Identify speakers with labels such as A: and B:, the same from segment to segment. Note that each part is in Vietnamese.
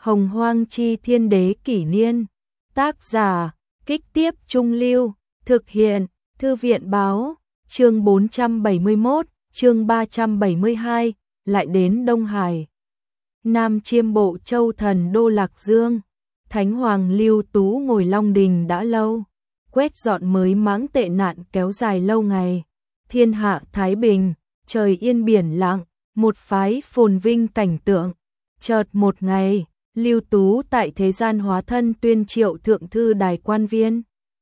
A: Hồng Hoang Chi Thiên Đế Kỷ Niên. Tác giả, Kích Tiếp Trung Lưu. Thực hiện, Thư viện Báo. Chương 471, chương 372, lại đến Đông Hải. Nam Chiêm Bộ Châu Thần Đô Lạc Dương. Thánh Hoàng Lưu Tú ngồi Long Đình đã lâu, quét dọn mới mãng tệ nạn kéo dài lâu ngày. Thiên hạ thái bình, trời yên biển lặng, một phái phồn vinh cảnh tượng. Chợt một ngày, Lưu Tú tại thế gian hóa thân tuyên triệu thượng thư đài quan viên.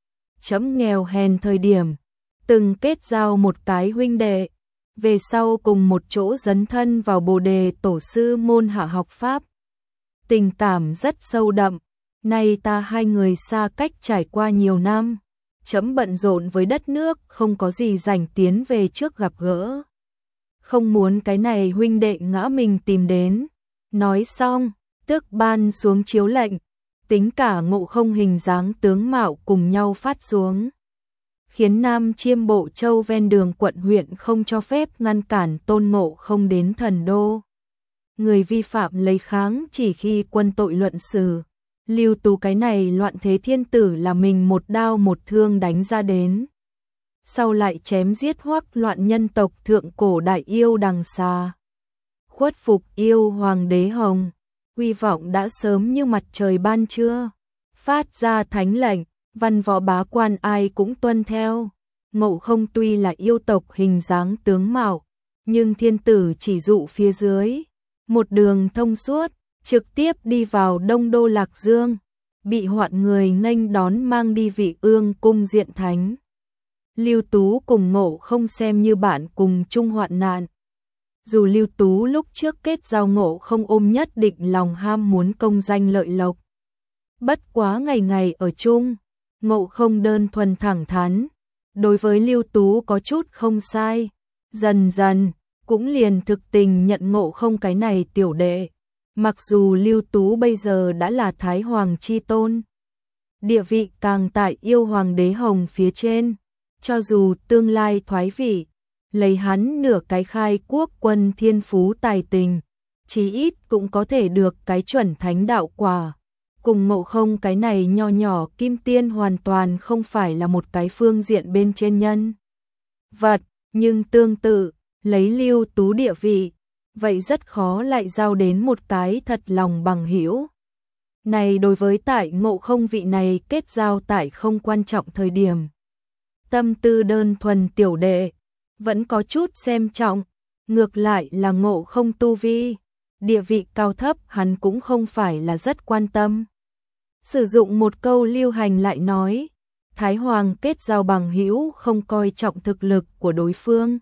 A: Chấm nghèo hèn thời điểm, từng kết giao một cái huynh đệ, về sau cùng một chỗ dấn thân vào Bồ Đề Tổ sư môn hạ học pháp. Tình cảm rất sâu đậm, nay ta hai người xa cách trải qua nhiều năm, chấm bận rộn với đất nước, không có gì rảnh tiến về trước gặp gỡ. Không muốn cái này huynh đệ ngã mình tìm đến. Nói xong, tức ban xuống chiếu lệnh, tính cả Ngộ Không hình dáng tướng mạo cùng nhau phát xuống. Khiến Nam Chiêm Bộ Châu ven đường quận huyện không cho phép ngăn cản Tôn Ngộ Không đến thần đô. Người vi phạm lấy kháng chỉ khi quân tội luận xử. Lưu Tú cái này loạn thế thiên tử là mình một đao một thương đánh ra đến. Sau lại chém giết hoắc loạn nhân tộc thượng cổ đại yêu Đằng Xà. Khuất phục yêu Hoàng đế Hồng, uy vọng đã sớm như mặt trời ban trưa. Phát ra thánh lệnh, văn võ bá quan ai cũng tuân theo. Ngộ Không tuy là yêu tộc hình dáng tướng mạo, nhưng thiên tử chỉ dụ phía dưới. Một đường thông suốt, trực tiếp đi vào Đông Đô Lạc Dương, bị hoạn người nghênh đón mang đi Vị Ương cung diện thánh. Lưu Tú cùng Ngộ Không xem như bạn cùng chung hoạn nạn. Dù Lưu Tú lúc trước kết giao Ngộ Không ôm nhất định lòng ham muốn công danh lợi lộc. Bất quá ngày ngày ở chung, Ngộ Không đơn thuần thẳng thắn, đối với Lưu Tú có chút không sai, dần dần cũng liền thực tình nhận Ngộ Không cái này tiểu đệ. Mặc dù Lưu Tú bây giờ đã là Thái Hoàng chi tôn, địa vị càng tại yêu Hoàng đế Hồng phía trên, cho dù tương lai thoái vị, lấy hắn nửa cái khai quốc quân thiên phú tài tình, chí ít cũng có thể được cái chuẩn thánh đạo quả. Cùng Ngộ Không cái này nho nhỏ kim tiên hoàn toàn không phải là một cái phương diện bên trên nhân vật, nhưng tương tự, lấy Lưu Tú địa vị, vậy rất khó lại giao đến một cái thật lòng bằng hữu. Này đối với tại Ngộ Không vị này kết giao tại không quan trọng thời điểm, tâm tư đơn thuần tiểu đệ, vẫn có chút xem trọng, ngược lại là Ngộ Không tu vi, địa vị cao thấp hắn cũng không phải là rất quan tâm. Sử dụng một câu lưu hành lại nói, Thái Hoàng kết giao bằng hữu không coi trọng thực lực của đối phương.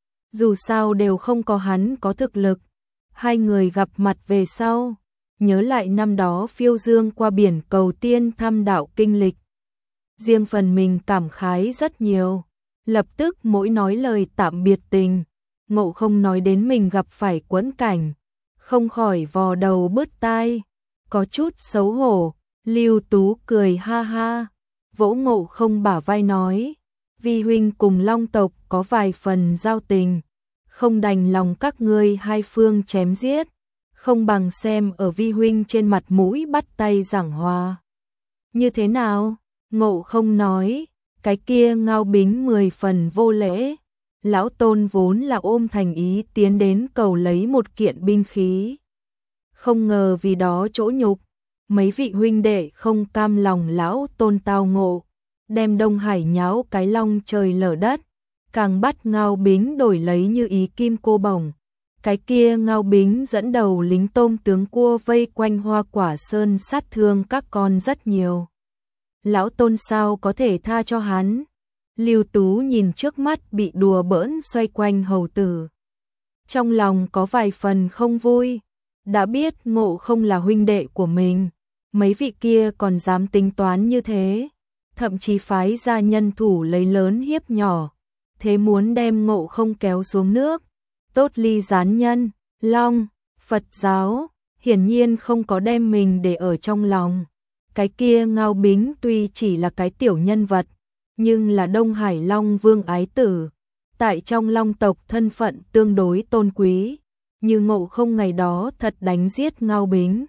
A: Dù sao đều không có hắn có thực lực. Hai người gặp mặt về sau, nhớ lại năm đó phiêu dương qua biển cầu tiên thăm đạo kinh lịch. Riêng phần mình cảm khái rất nhiều, lập tức mỗi nói lời tạm biệt tình. Ngộ Không nói đến mình gặp phải quẫn cảnh, không khỏi vò đầu bứt tai, có chút xấu hổ. Lưu Tú cười ha ha, vỗ Ngộ Không bả vai nói, vi huynh cùng Long tộc có vài phần giao tình, không đành lòng các ngươi hai phương chém giết, không bằng xem ở vi huynh trên mặt mũi bắt tay giảng hòa. Như thế nào? Ngộ Không nói, cái kia Ngao Bính 10 phần vô lễ. Lão Tôn vốn là ôm thành ý tiến đến cầu lấy một kiện binh khí. Không ngờ vì đó chỗ nhục, mấy vị huynh đệ không cam lòng Lão Tôn tao ngộ, đem Đông Hải nháo cái long trời lở đất, càng bắt Ngao Bính đổi lấy như ý kim cô bổng. Cái kia Ngao Bính dẫn đầu lính tôm tướng cua vây quanh Hoa Quả Sơn sát thương các con rất nhiều. Lão Tôn sao có thể tha cho hắn? Lưu Tú nhìn trước mắt bị đùa bỡn xoay quanh hầu tử, trong lòng có vài phần không vui. Đã biết Ngộ Không là huynh đệ của mình, mấy vị kia còn dám tính toán như thế, thậm chí phái ra nhân thủ lấy lớn hiếp nhỏ, thế muốn đem Ngộ Không kéo xuống nước. Tốt ly gián nhân, Long, Phật giáo, hiển nhiên không có đem mình để ở trong lòng. Cái kia Ngao Bính tuy chỉ là cái tiểu nhân vật, nhưng là Đông Hải Long Vương ái tử, tại trong Long tộc thân phận tương đối tôn quý, như Ngộ Không ngày đó thật đánh giết Ngao Bính,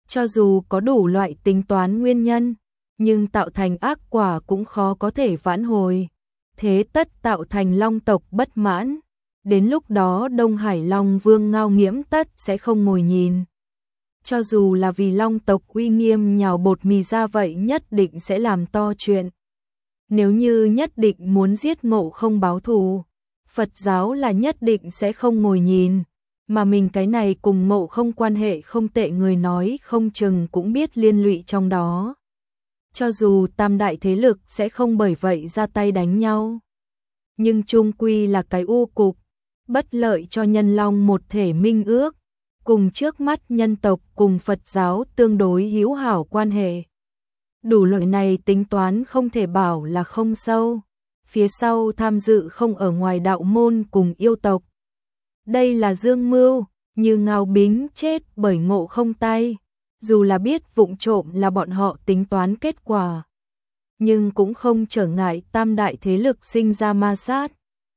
A: Cho dù có đủ loại tính toán nguyên nhân, nhưng tạo thành ác quả cũng khó có thể vãn hồi. Thế tất tạo thành Long tộc bất mãn. Đến lúc đó Đông Hải Long Vương Ngao Nghiễm tất sẽ không ngồi nhìn. Cho dù là vì Long tộc uy nghiêm nhào bột mì ra vậy nhất định sẽ làm to chuyện. Nếu như nhất định muốn giết Ngộ Không báo thù, Phật giáo là nhất định sẽ không ngồi nhìn, mà mình cái này cùng Ngộ Không quan hệ không tệ người nói không chừng cũng biết liên lụy trong đó. Cho dù tam đại thế lực sẽ không bởi vậy ra tay đánh nhau, nhưng chung quy là cái u cục, bất lợi cho nhân long một thể minh ước, cùng trước mắt nhân tộc cùng Phật giáo tương đối hữu hảo quan hệ. Đủ loại này tính toán không thể bảo là không sâu, phía sau tham dự không ở ngoài đạo môn cùng yêu tộc. Đây là dương mưu, như Ngao Bính chết bởi Ngộ Không tay, dù là biết vụng trộm là bọn họ tính toán kết quả, nhưng cũng không trở ngại tam đại thế lực sinh ra ma sát.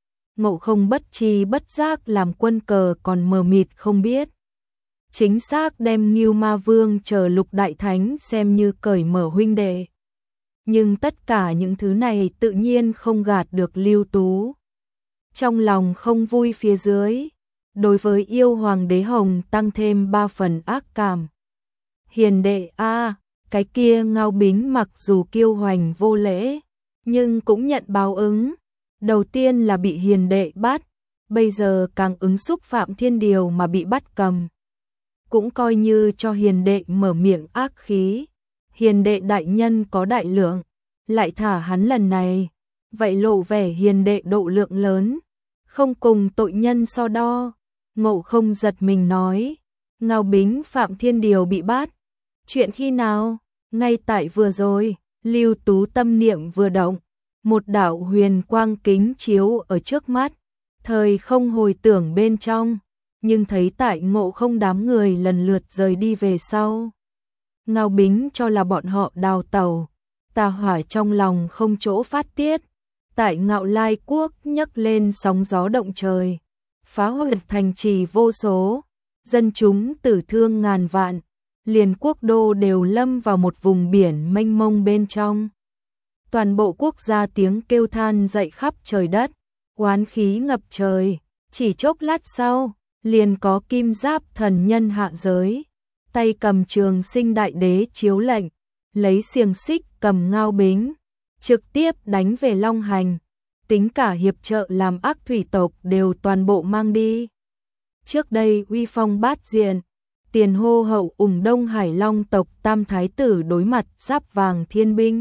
A: Ngộ Không bất tri bất giác làm quân cờ còn mờ mịt không biết. Chính xác đem Ngưu Ma Vương chờ Lục Đại Thánh xem như cởi mở huynh đệ. Nhưng tất cả những thứ này tự nhiên không gạt được Lưu Tú. Trong lòng không vui phía dưới, đối với yêu Hoàng đế Hồng tăng thêm 3 phần ác cảm. Hiền đệ a, cái kia Ngao Bính mặc dù kiêu hoành vô lễ, nhưng cũng nhận báo ứng. Đầu tiên là bị hiền đệ bắt, bây giờ càng ứng xúc phạm thiên điều mà bị bắt cầm. Cũng coi như cho hiền đệ mở miệng ác khí. Hiền đệ đại nhân có đại lượng, lại thả hắn lần này, vậy lộ vẻ hiền đệ độ lượng lớn, không cùng tội nhân so đo. Ngộ Không giật mình nói, Ngao Bính phạm thiên điều bị bắt, chuyện khi nào? Ngay tại vừa rồi. Lưu Tú tâm niệm vừa động, một đạo huyền quang kính chiếu ở trước mắt, thời không hồi tưởng bên trong, nhưng thấy tại Ngộ Không đám người lần lượt rời đi về sau. Ngao Bính cho là bọn họ đào tẩu, tà hỏa trong lòng không chỗ phát tiết, tại Ngạo Lai quốc nhấc lên sóng gió động trời, phá hủy thành trì vô số, dân chúng tử thương ngàn vạn, liền quốc đô đều lâm vào một vùng biển mênh mông bên trong. Toàn bộ quốc gia tiếng kêu than dậy khắp trời đất, oán khí ngập trời, chỉ chốc lát sau, liền có Kim Giáp thần nhân hạ giới, tay cầm Trường Sinh đại đế chiếu lệnh, lấy xiềng xích cầm Ngao Bính, trực tiếp đánh về Long Hành, tính cả hiệp trợ làm ác thủy tộc đều toàn bộ mang đi. Trước đây uy phong bát diện, tiền hô hậu ủng Đông Hải Long tộc tam thái tử đối mặt giáp vàng thiên binh,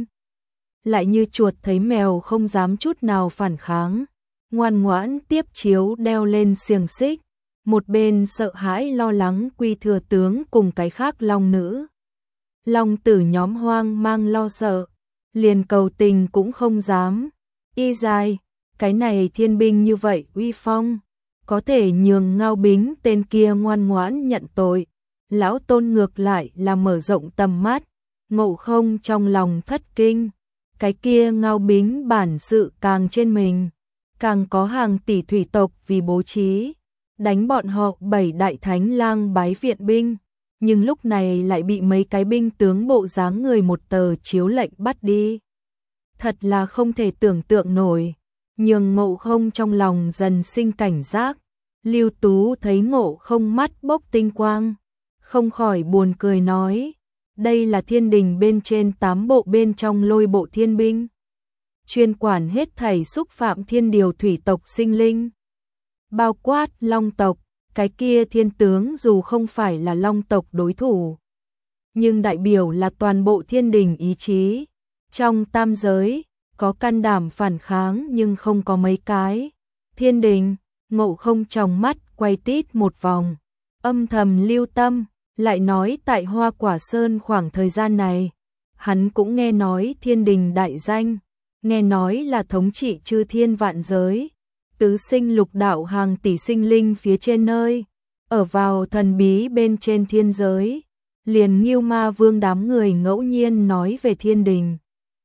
A: lại như chuột thấy mèo không dám chút nào phản kháng, ngoan ngoãn tiếp chiếu đeo lên xiềng xích, một bên sợ hãi lo lắng Quy thừa tướng cùng cái khác long nữ. Long tử nhóm hoang mang lo sợ, liền cầu tình cũng không dám. Y dài, cái này thiên binh như vậy uy phong, có thể nhường Ngao Bính tên kia ngoan ngoãn nhận tội. Lão Tôn ngược lại là mở rộng tầm mắt, Ngộ Không trong lòng thất kinh, cái kia Ngao Bính bản sự càng trên mình, càng có hàng tỷ thủy tộc vì bố trí, đánh bọn họ 7 đại thánh lang bái viện binh, nhưng lúc này lại bị mấy cái binh tướng bộ dáng người một tờ chiếu lệnh bắt đi. Thật là không thể tưởng tượng nổi, nhường Ngộ Không trong lòng dần sinh cảnh giác. Lưu Tú thấy Ngộ Không mắt bốc tinh quang, không khỏi buồn cười nói, đây là thiên đình bên trên 8 bộ bên trong lôi bộ thiên binh, chuyên quản hết thảy xúc phạm thiên điều thủy tộc sinh linh, bao quát long tộc. Cái kia thiên tướng dù không phải là long tộc đối thủ, nhưng đại biểu là toàn bộ thiên đình ý chí. Trong tam giới, có can đảm phản kháng nhưng không có mấy cái. Thiên đình, Ngộ Không trong mắt quay tít một vòng, âm thầm lưu tâm, lại nói tại Hoa Quả Sơn khoảng thời gian này, hắn cũng nghe nói thiên đình đại danh, nghe nói là thống trị chư thiên vạn giới, tứ sinh lục đạo hàng tỷ sinh linh phía trên nơi, ở vào thần bí bên trên thiên giới, liền Ngưu Ma Vương đám người ngẫu nhiên nói về thiên đình,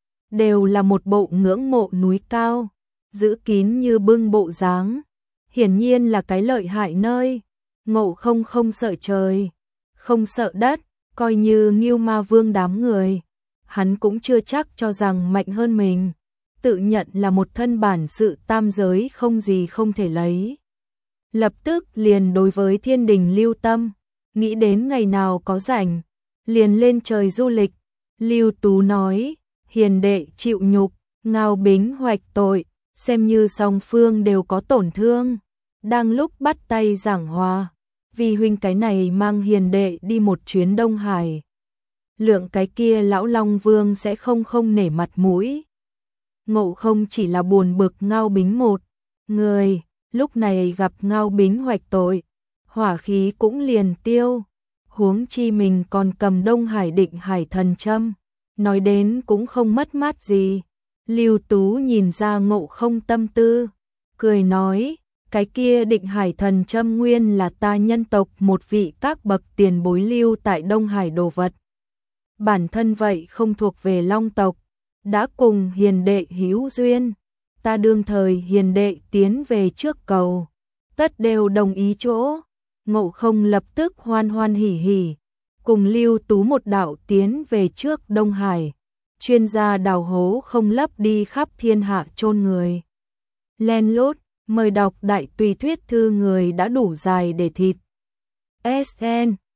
A: đều là một bộ ngưỡng mộ núi cao, giữ kín như bưng bộ dáng, hiển nhiên là cái lợi hại nơi. Ngộ Không không sợ trời, không sợ đất, coi như Ngưu Ma Vương đám người, hắn cũng chưa chắc cho rằng mạnh hơn mình, tự nhận là một thân bản sự tam giới không gì không thể lấy. Lập tức liền đối với thiên đình lưu tâm, nghĩ đến ngày nào có rảnh, liền lên trời du lịch. Lưu Tú nói, hiền đệ chịu nhục, Ngao Bính hoạch tội, xem như song phương đều có tổn thương. Đang lúc bắt tay giảng hòa, vì huynh cái này mang hiền đệ đi một chuyến Đông Hải. Lượng cái kia lão Long Vương sẽ không nể mặt mũi. Ngộ Không chỉ là buồn bực Ngao Bính một người, lúc này gặp Ngao Bính hoạch tội, hỏa khí cũng liền tiêu. Huống chi mình còn cầm Đông Hải Định Hải Thần Châm, nói đến cũng không mất mát gì. Lưu Tú nhìn ra Ngộ Không tâm tư, cười nói, cái kia Định Hải Thần Châm nguyên là ta nhân tộc một vị các bậc tiền bối lưu tại Đông Hải đồ vật. Bản thân vậy không thuộc về Long tộc, đã cùng hiền đệ hữu duyên, ta đương thời hiền đệ tiến về trước cầu, tất đều đồng ý chỗ. Ngộ Không lập tức hoan hoan hỉ hỉ, cùng Lưu Tú một đạo tiến về trước Đông Hải, chuyên gia đào hố không lấp đi khắp thiên hạ chôn người. Len lút, mời đọc đại tùy thuyết thư người đã đủ dài để thịt. SN